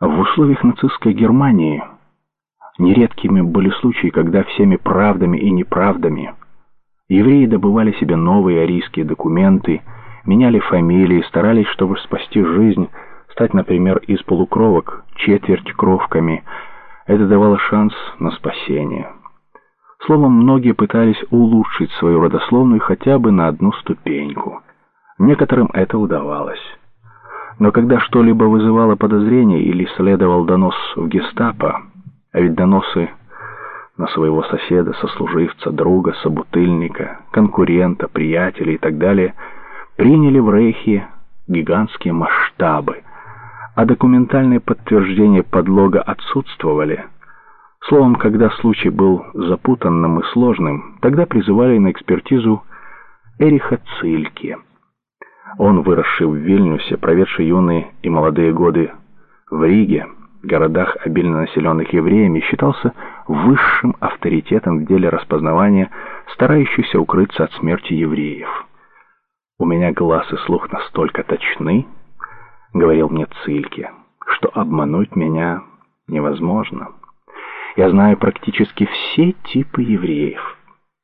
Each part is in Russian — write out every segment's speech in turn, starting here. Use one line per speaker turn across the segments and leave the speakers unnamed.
В условиях нацистской Германии нередкими были случаи, когда всеми правдами и неправдами евреи добывали себе новые арийские документы, меняли фамилии, старались, чтобы спасти жизнь, стать, например, из полукровок четвертькровками. Это давало шанс на спасение. Словом, многие пытались улучшить свою родословную хотя бы на одну ступеньку. Некоторым это удавалось. Но когда что-либо вызывало подозрение или следовал донос в гестапо, а ведь доносы на своего соседа, сослуживца, друга, собутыльника, конкурента, приятеля и так далее, приняли в Рейхе гигантские масштабы, а документальные подтверждения подлога отсутствовали. Словом, когда случай был запутанным и сложным, тогда призывали на экспертизу Эриха Цильке. Он, выросший в Вильнюсе, проведший юные и молодые годы в Риге, городах, обильно населенных евреями, считался высшим авторитетом в деле распознавания, старающихся укрыться от смерти евреев. «У меня глаз и слух настолько точны, — говорил мне Цильке, — что обмануть меня невозможно. Я знаю практически все типы евреев».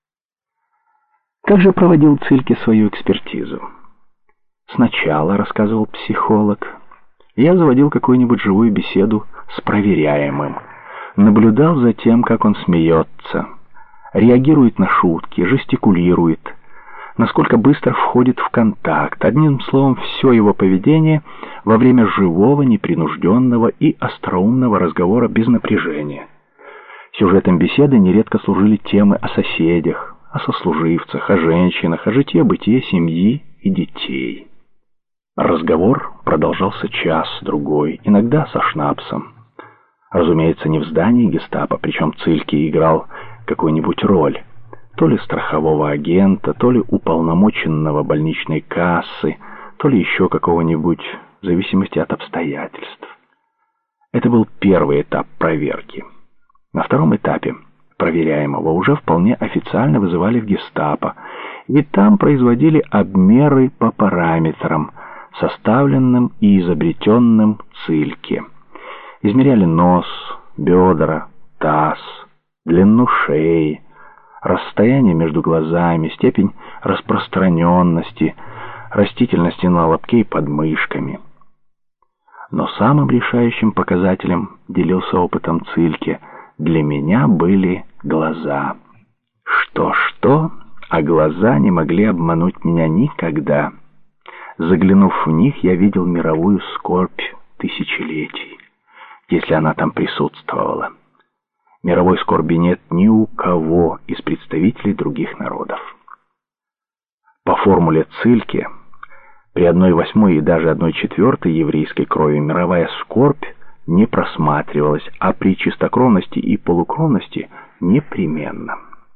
Как же проводил Цильке свою экспертизу? Сначала, рассказывал психолог, я заводил какую-нибудь живую беседу с проверяемым, наблюдал за тем, как он смеется, реагирует на шутки, жестикулирует, насколько быстро входит в контакт. Одним словом, все его поведение во время живого, непринужденного и остроумного разговора без напряжения. Сюжетом беседы нередко служили темы о соседях, о сослуживцах, о женщинах, о житье-бытие семьи и детей. Разговор продолжался час-другой, иногда со шнапсом. Разумеется, не в здании гестапо, причем Цильке играл какую-нибудь роль. То ли страхового агента, то ли уполномоченного больничной кассы, то ли еще какого-нибудь, в зависимости от обстоятельств. Это был первый этап проверки. На втором этапе проверяемого уже вполне официально вызывали в гестапо, и там производили обмеры по параметрам, составленным и изобретенным Цильке. Измеряли нос, бедра, таз, длину шеи, расстояние между глазами, степень распространенности, растительности на лобке и подмышками. Но самым решающим показателем, делился опытом Цильке, для меня были глаза. Что-что, а глаза не могли обмануть меня никогда. Заглянув в них, я видел мировую скорбь тысячелетий, если она там присутствовала. Мировой скорби нет ни у кого из представителей других народов. По формуле Цильке, при 1/8 и даже 1/4 еврейской крови мировая скорбь не просматривалась, а при чистокровности и полукровности непременно.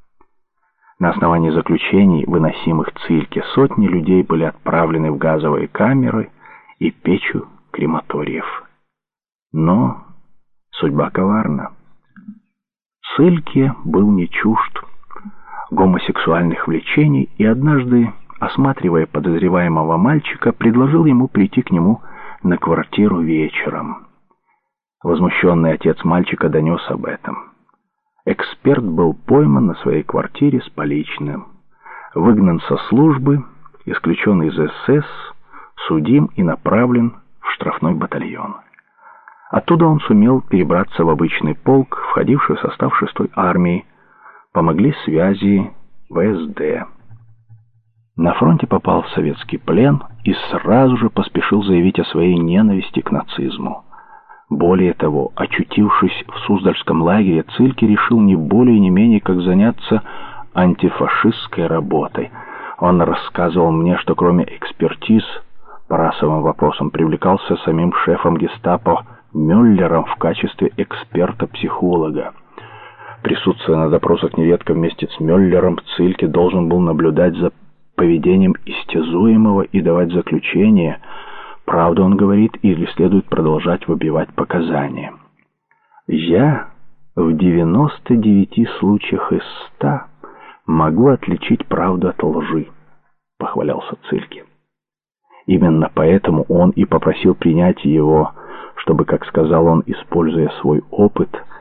На основании заключений, выносимых Цильке, сотни людей были отправлены в газовые камеры и печью крематориев. Но судьба коварна. Цильке был не чужд гомосексуальных влечений и однажды, осматривая подозреваемого мальчика, предложил ему прийти к нему на квартиру вечером. Возмущенный отец мальчика донес об этом. Эксперт был пойман на своей квартире с поличным, выгнан со службы, исключен из СС, судим и направлен в штрафной батальон. Оттуда он сумел перебраться в обычный полк, входивший в состав 6-й армии. Помогли связи ВСД. На фронте попал в советский плен и сразу же поспешил заявить о своей ненависти к нацизму. Более того, очутившись в Суздальском лагере, Цильке решил не более не менее как заняться антифашистской работой. Он рассказывал мне, что кроме экспертиз по расовым вопросам привлекался самим шефом гестапо Мюллером в качестве эксперта-психолога. Присутствуя на допросах нередко вместе с Мюллером, Цильке должен был наблюдать за поведением истязуемого и давать заключение, правду он говорит или следует продолжать выбивать показания. «Я в 99 случаях из 100 могу отличить правду от лжи», — похвалялся Цильке. Именно поэтому он и попросил принять его, чтобы, как сказал он, используя свой опыт,